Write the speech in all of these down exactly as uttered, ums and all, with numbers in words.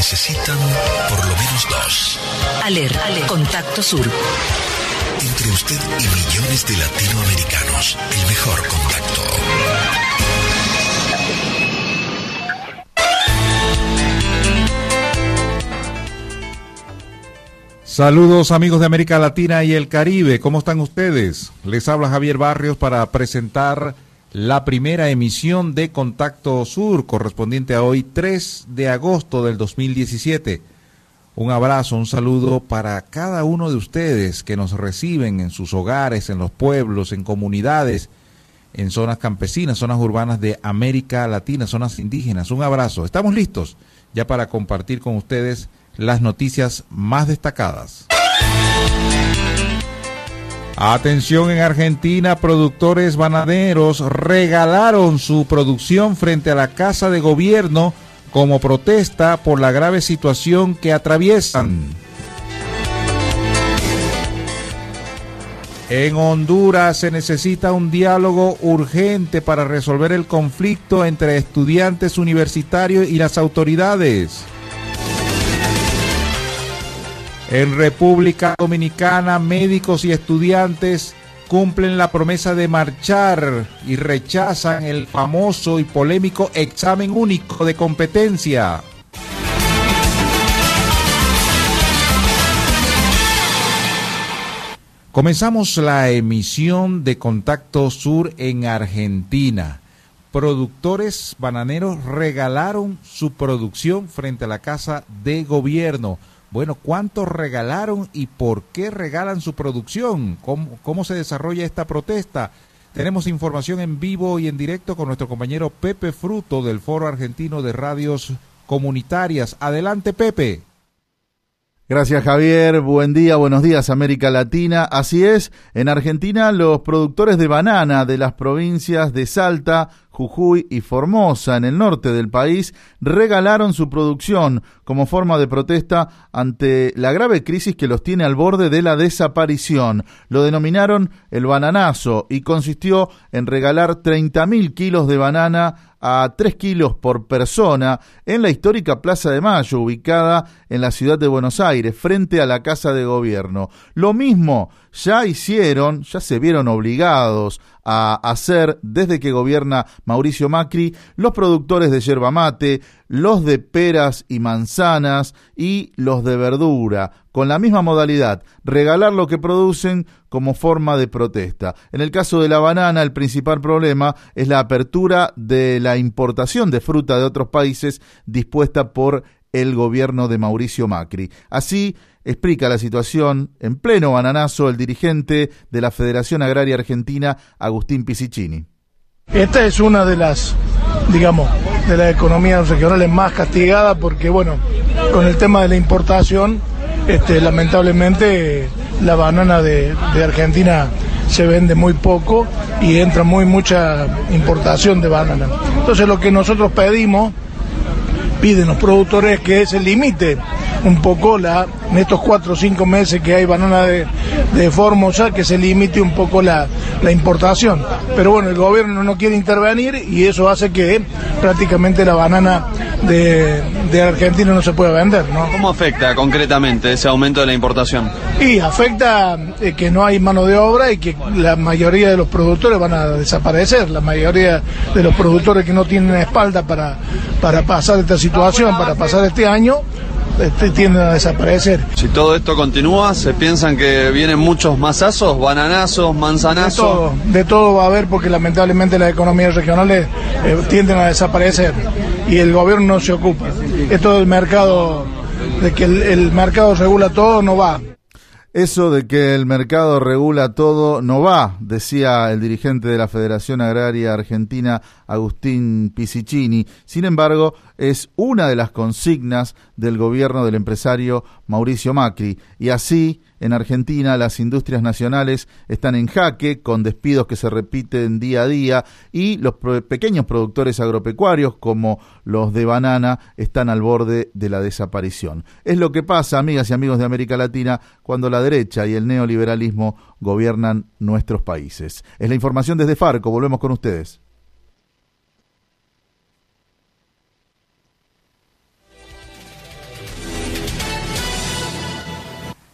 necesitan por lo menos dos. Aler, Aler, Contacto Sur. Entre usted y millones de latinoamericanos, el mejor contacto. Saludos amigos de América Latina y el Caribe, ¿cómo están ustedes? Les habla Javier Barrios para presentar la primera emisión de Contacto Sur, correspondiente a hoy tres de agosto del dos mil diecisiete. Un abrazo, un saludo para cada uno de ustedes que nos reciben en sus hogares, en los pueblos, en comunidades, en zonas campesinas, zonas urbanas de América Latina, zonas indígenas. Un abrazo. Estamos listos ya para compartir con ustedes las noticias más destacadas. Atención, en Argentina, productores bananeros regalaron su producción frente a la Casa de Gobierno como protesta por la grave situación que atraviesan. En Honduras se necesita un diálogo urgente para resolver el conflicto entre estudiantes universitarios y las autoridades. En República Dominicana, médicos y estudiantes cumplen la promesa de marchar y rechazan el famoso y polémico examen único de competencia. Comenzamos la emisión de Contacto Sur en Argentina. Productores bananeros regalaron su producción frente a la Casa de Gobierno. Bueno, ¿cuántos regalaron y por qué regalan su producción? ¿Cómo, cómo se desarrolla esta protesta? Tenemos información en vivo y en directo con nuestro compañero Pepe Fruto del Foro Argentino de Radios Comunitarias. Adelante, Pepe. Gracias, Javier. Buen día, buenos días, América Latina. Así es, en Argentina los productores de banana de las provincias de Salta, Jujuy y Formosa, en el norte del país, regalaron su producción como forma de protesta ante la grave crisis que los tiene al borde de la desaparición. Lo denominaron el bananazo y consistió en regalar treinta mil kilos de banana a tres kilos por persona en la histórica Plaza de Mayo, ubicada en la ciudad de Buenos Aires, frente a la Casa de Gobierno. Lo mismo ya hicieron, ya se vieron obligados a hacer desde que gobierna Mauricio Macri, los productores de yerba mate, los de peras y manzanas y los de verdura, con la misma modalidad, regalar lo que producen como forma de protesta. En el caso de la banana, el principal problema es la apertura de la importación de fruta de otros países dispuesta por el gobierno de Mauricio Macri. Así explica la situación en pleno bananazo el dirigente de la Federación Agraria Argentina, Agustín Pisicini. Esta es una de las, digamos, de las economías regionales más castigadas porque, bueno, con el tema de la importación, este, lamentablemente la banana de, de Argentina se vende muy poco y entra muy mucha importación de banana. Entonces lo que nosotros pedimos, piden los productores, que se limite un poco la, en estos cuatro o cinco meses que hay banana de, de Formosa, que se limite un poco la, la importación. Pero bueno, el gobierno no quiere intervenir y eso hace que prácticamente la banana de, de Argentina no se pueda vender, ¿no? ¿Cómo afecta concretamente ese aumento de la importación? Y afecta eh, que no hay mano de obra y que la mayoría de los productores van a desaparecer, la mayoría de los productores que no tienen espalda para, para pasar esta situación, para pasar este año, Este, tienden a desaparecer. Si todo esto continúa, ¿se piensan que vienen muchos mazazos, bananazos, manzanazos? De todo, de todo va a haber, porque lamentablemente las economías regionales eh, tienden a desaparecer y el gobierno no se ocupa. Esto del mercado, de que el, el mercado regula todo, no va. Eso de que el mercado regula todo no va, decía el dirigente de la Federación Agraria Argentina, Agustín Pisicini. Sin embargo, es una de las consignas del gobierno del empresario Mauricio Macri. Y así, en Argentina, las industrias nacionales están en jaque, con despidos que se repiten día a día, y los pro- pequeños productores agropecuarios, como los de banana, están al borde de la desaparición. Es lo que pasa, amigas y amigos de América Latina, cuando la derecha y el neoliberalismo gobiernan nuestros países. Es la información desde Farco, volvemos con ustedes.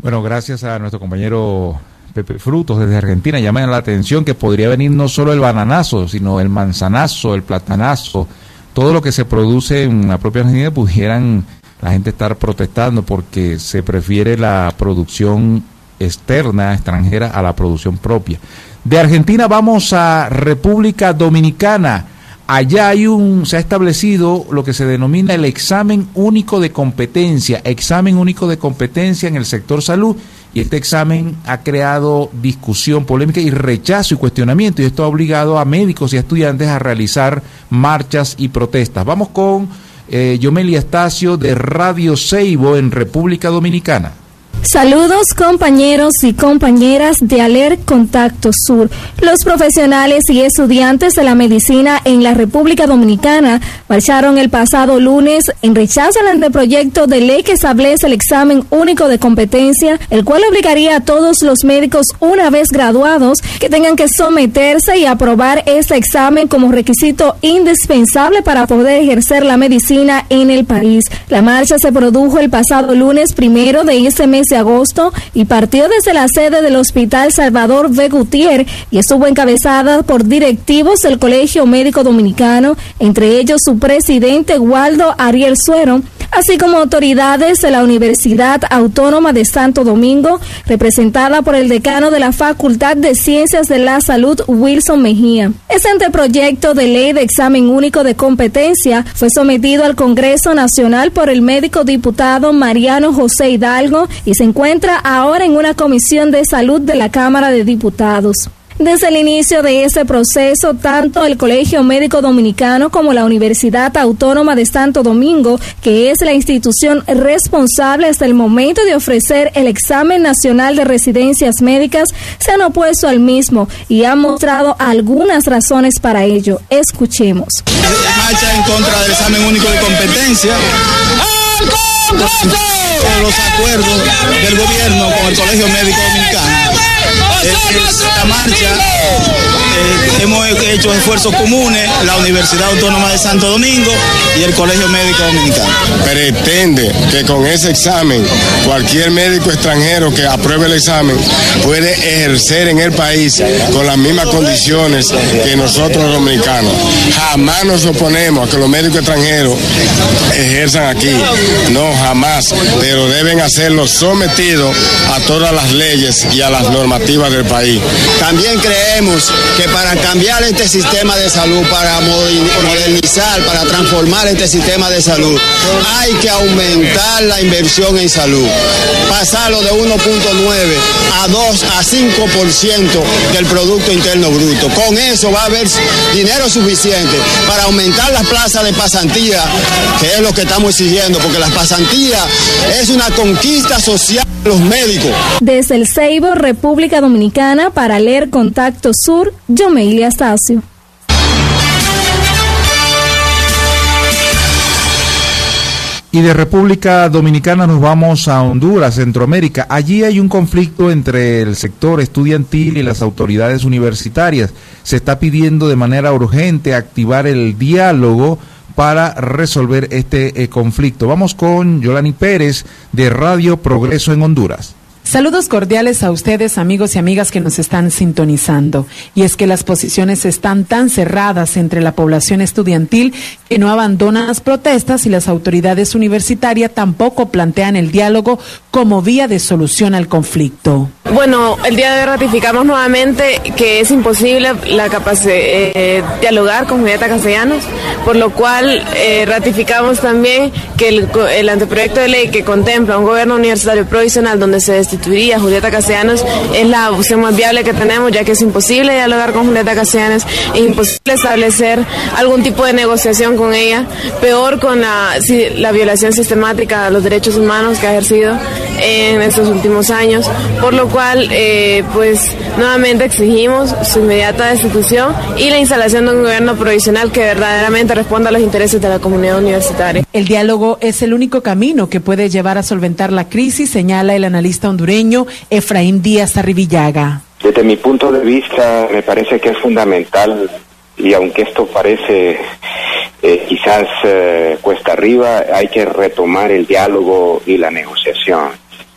Bueno, gracias a nuestro compañero Pepe Frutos desde Argentina, llama la atención que podría venir no solo el bananazo, sino el manzanazo, el platanazo, todo lo que se produce en la propia Argentina, pudieran la gente estar protestando porque se prefiere la producción externa, extranjera, a la producción propia. De Argentina vamos a República Dominicana. Allá hay un, se ha establecido lo que se denomina el examen único de competencia, examen único de competencia en el sector salud, y este examen ha creado discusión, polémica y rechazo y cuestionamiento, y esto ha obligado a médicos y a estudiantes a realizar marchas y protestas. Vamos con eh, Yomelia Estacio de Radio Seibo en República Dominicana. Saludos compañeros y compañeras de Aler Contacto Sur. Los profesionales y estudiantes de la medicina en la República Dominicana marcharon el pasado lunes en rechazo al anteproyecto de ley que establece el examen único de competencia, el cual obligaría a todos los médicos una vez graduados que tengan que someterse y aprobar este examen como requisito indispensable para poder ejercer la medicina en el país. La marcha se produjo el pasado lunes primero de este mes de agosto y partió desde la sede del Hospital Salvador B. Gutiérrez y estuvo encabezada por directivos del Colegio Médico Dominicano, entre ellos su presidente Waldo Ariel Suero, así como autoridades de la Universidad Autónoma de Santo Domingo, representada por el decano de la Facultad de Ciencias de la Salud, Wilson Mejía. Este anteproyecto de ley de examen único de competencia fue sometido al Congreso Nacional por el médico diputado Mariano José Hidalgo y se encuentra ahora en una comisión de salud de la Cámara de Diputados. Desde el inicio de este proceso, tanto el Colegio Médico Dominicano como la Universidad Autónoma de Santo Domingo, que es la institución responsable hasta el momento de ofrecer el examen nacional de residencias médicas, se han opuesto al mismo y han mostrado algunas razones para ello. Escuchemos. Marcha en contra del examen único de competencia. Con los acuerdos del gobierno con el Colegio Médico Dominicano. Esta marcha eh, hemos hecho esfuerzos comunes, la Universidad Autónoma de Santo Domingo y el Colegio Médico Dominicano. Pretende que con ese examen cualquier médico extranjero que apruebe el examen puede ejercer en el país con las mismas condiciones que nosotros los dominicanos. Jamás nos oponemos a que los médicos extranjeros ejerzan aquí, no jamás, pero deben hacerlo sometidos a todas las leyes y a las normativas del país. También creemos que para cambiar este sistema de salud, para modernizar, para transformar este sistema de salud, hay que aumentar la inversión en salud, pasarlo de uno punto nueve a dos a cinco por ciento del Producto Interno Bruto. Con eso va a haber dinero suficiente para aumentar las plazas de pasantía, que es lo que estamos exigiendo, porque las pasantías es una conquista social de los médicos. Desde el Seibo, República Dominicana, para Leer Contacto Sur, Yomelia Estacio. Y de República Dominicana nos vamos a Honduras, Centroamérica. Allí hay un conflicto entre el sector estudiantil y las autoridades universitarias. Se está pidiendo de manera urgente activar el diálogo para resolver este eh, conflicto. Vamos con Yolani Pérez de Radio Progreso en Honduras. Saludos cordiales a ustedes, amigos y amigas que nos están sintonizando. Y es que las posiciones están tan cerradas entre la población estudiantil que no abandonan las protestas y las autoridades universitarias tampoco plantean el diálogo como vía de solución al conflicto. Bueno, el día de hoy ratificamos nuevamente que es imposible la capacidad eh, dialogar con Julieta Castellanos, por lo cual eh, ratificamos también que el, el anteproyecto de ley que contempla un gobierno universitario provisional donde se destituiría a Julieta Castellanos es la opción más viable que tenemos, ya que es imposible dialogar con Julieta Castellanos, es imposible establecer algún tipo de negociación con ella, peor con la, si, la violación sistemática de los derechos humanos que ha ejercido en estos últimos años, por lo cual eh, pues nuevamente exigimos su inmediata destitución y la instalación de un gobierno provisional que verdaderamente responda a los intereses de la comunidad universitaria. El diálogo es el único camino que puede llevar a solventar la crisis, señala el analista hondureño Efraín Díaz Arribillaga. Desde mi punto de vista me parece que es fundamental, y aunque esto parece eh, quizás eh, cuesta arriba, hay que retomar el diálogo y la negociación.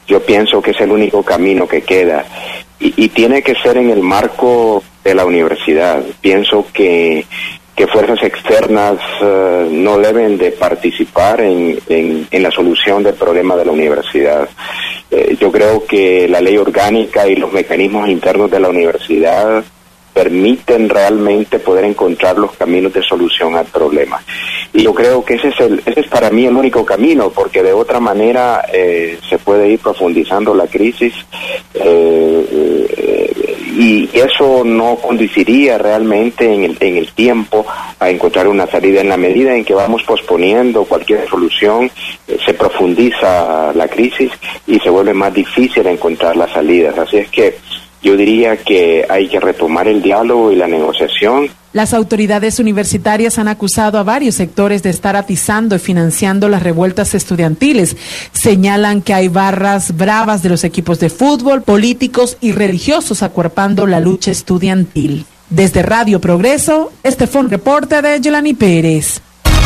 yo pienso que es el único camino que queda y, y tiene que ser en el marco de la universidad. Pienso que que fuerzas externas uh, no deben de participar en, en, en la solución del problema de la universidad. Eh, yo creo que la ley orgánica y los mecanismos internos de la universidad permiten realmente poder encontrar los caminos de solución al problema. Y yo creo que ese es el, ese es para mí el único camino, porque de otra manera eh, se puede ir profundizando la crisis eh, eh, y eso no conduciría realmente en el, en el tiempo a encontrar una salida. En la medida en que vamos posponiendo cualquier solución, eh, se profundiza la crisis y se vuelve más difícil encontrar las salidas. Así es que yo diría que hay que retomar el diálogo y la negociación. Las autoridades universitarias han acusado a varios sectores de estar atizando y financiando las revueltas estudiantiles. Señalan que hay barras bravas de los equipos de fútbol, políticos y religiosos acuerpando la lucha estudiantil. Desde Radio Progreso, este fue un reporte de Yelani Pérez.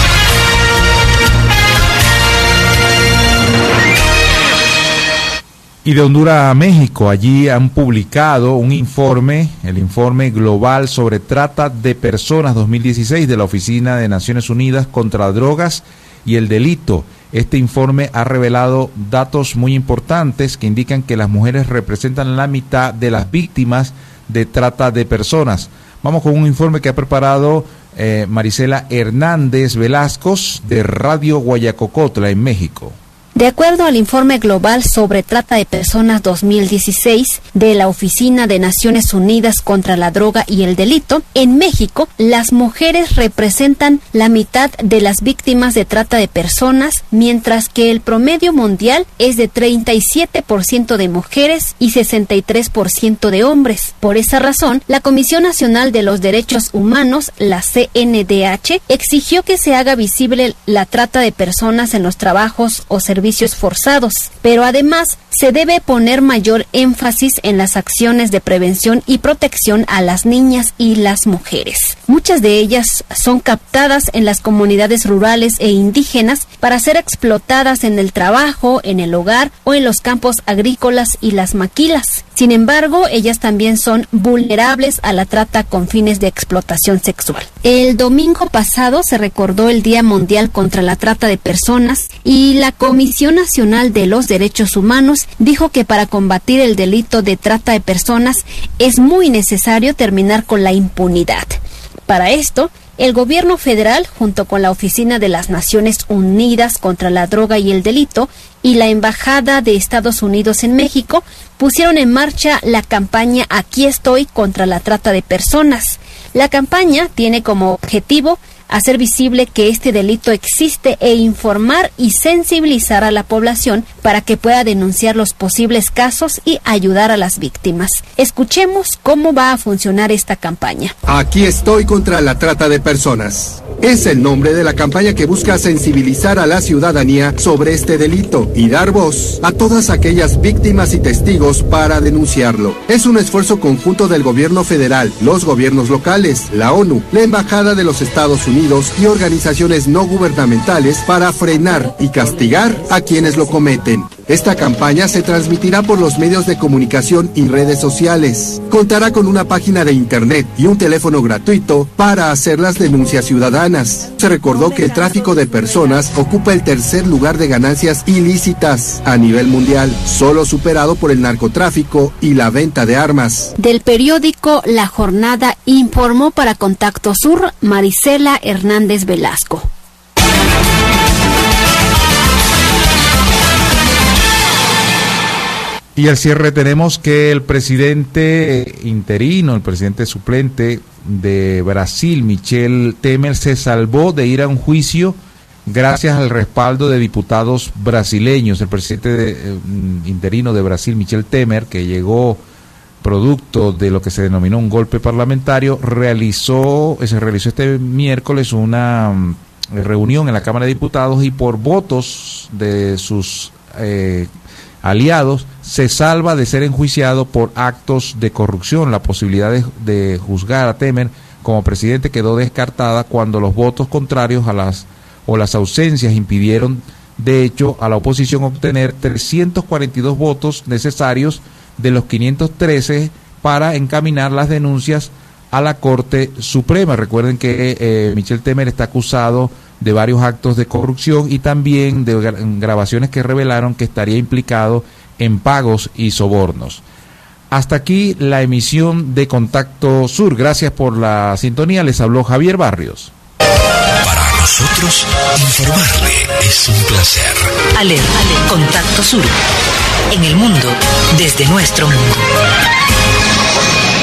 Y de Honduras a México, allí han publicado un informe, el informe global sobre trata de personas dos mil dieciséis de la Oficina de Naciones Unidas contra Drogas y el Delito. Este informe ha revelado datos muy importantes que indican que las mujeres representan la mitad de las víctimas de trata de personas. Vamos con un informe que ha preparado eh, Marisela Hernández Velasco de Radio Guayacocotla en México. De acuerdo al informe global sobre trata de personas dos mil dieciséis de la Oficina de Naciones Unidas contra la Droga y el Delito, en México las mujeres representan la mitad de las víctimas de trata de personas, mientras que el promedio mundial es de treinta y siete por ciento de mujeres y sesenta y tres por ciento de hombres. Por esa razón, la Comisión Nacional de los Derechos Humanos, la C N D H, exigió que se haga visible la trata de personas en los trabajos o servicios forzados, pero además se debe poner mayor énfasis en las acciones de prevención y protección a las niñas y las mujeres. Muchas de ellas son captadas en las comunidades rurales e indígenas para ser explotadas en el trabajo, en el hogar o en los campos agrícolas y las maquilas. Sin embargo, ellas también son vulnerables a la trata con fines de explotación sexual. El domingo pasado se recordó el Día Mundial contra la Trata de Personas y la Comisión Nacional de los Derechos Humanos dijo que para combatir el delito de trata de personas es muy necesario terminar con la impunidad. Para esto, el gobierno federal, junto con la Oficina de las Naciones Unidas contra la Droga y el Delito y la Embajada de Estados Unidos en México, pusieron en marcha la campaña Aquí estoy contra la trata de personas. La campaña tiene como objetivo hacer visible que este delito existe e informar y sensibilizar a la población para que pueda denunciar los posibles casos y ayudar a las víctimas. Escuchemos cómo va a funcionar esta campaña. Aquí estoy contra la trata de personas. Es el nombre de la campaña que busca sensibilizar a la ciudadanía sobre este delito y dar voz a todas aquellas víctimas y testigos para denunciarlo. Es un esfuerzo conjunto del gobierno federal, los gobiernos locales, la ONU, la Embajada de los Estados Unidos y organizaciones no gubernamentales para frenar y castigar a quienes lo cometen. Esta campaña se transmitirá por los medios de comunicación y redes sociales. Contará con una página de internet y un teléfono gratuito para hacer las denuncias ciudadanas. Se recordó que el tráfico de personas ocupa el tercer lugar de ganancias ilícitas a nivel mundial, solo superado por el narcotráfico y la venta de armas. Del periódico La Jornada informó para Contacto Sur Marisela Hernández Velasco. Y al cierre tenemos que el presidente interino, el presidente suplente de Brasil, Michel Temer, se salvó de ir a un juicio gracias al respaldo de diputados brasileños. El presidente de, eh, interino de Brasil, Michel Temer, que llegó producto de lo que se denominó un golpe parlamentario, realizó, se realizó este miércoles una um, reunión en la Cámara de Diputados y por votos de sus eh, aliados se salva de ser enjuiciado por actos de corrupción. La posibilidad de, de juzgar a Temer como presidente quedó descartada cuando los votos contrarios a las o las ausencias impidieron de hecho, a la oposición obtener trescientos cuarenta y dos votos necesarios de los quinientos trece para encaminar las denuncias a la Corte Suprema. Recuerden que eh, Michel Temer está acusado de varios actos de corrupción y también de grabaciones que revelaron que estaría implicado en pagos y sobornos. Hasta aquí la emisión de Contacto Sur. Gracias por la sintonía. Les habló Javier Barrios. Para nosotros, informarle es un placer. Aler, Aler, Contacto Sur. En el mundo, desde nuestro mundo.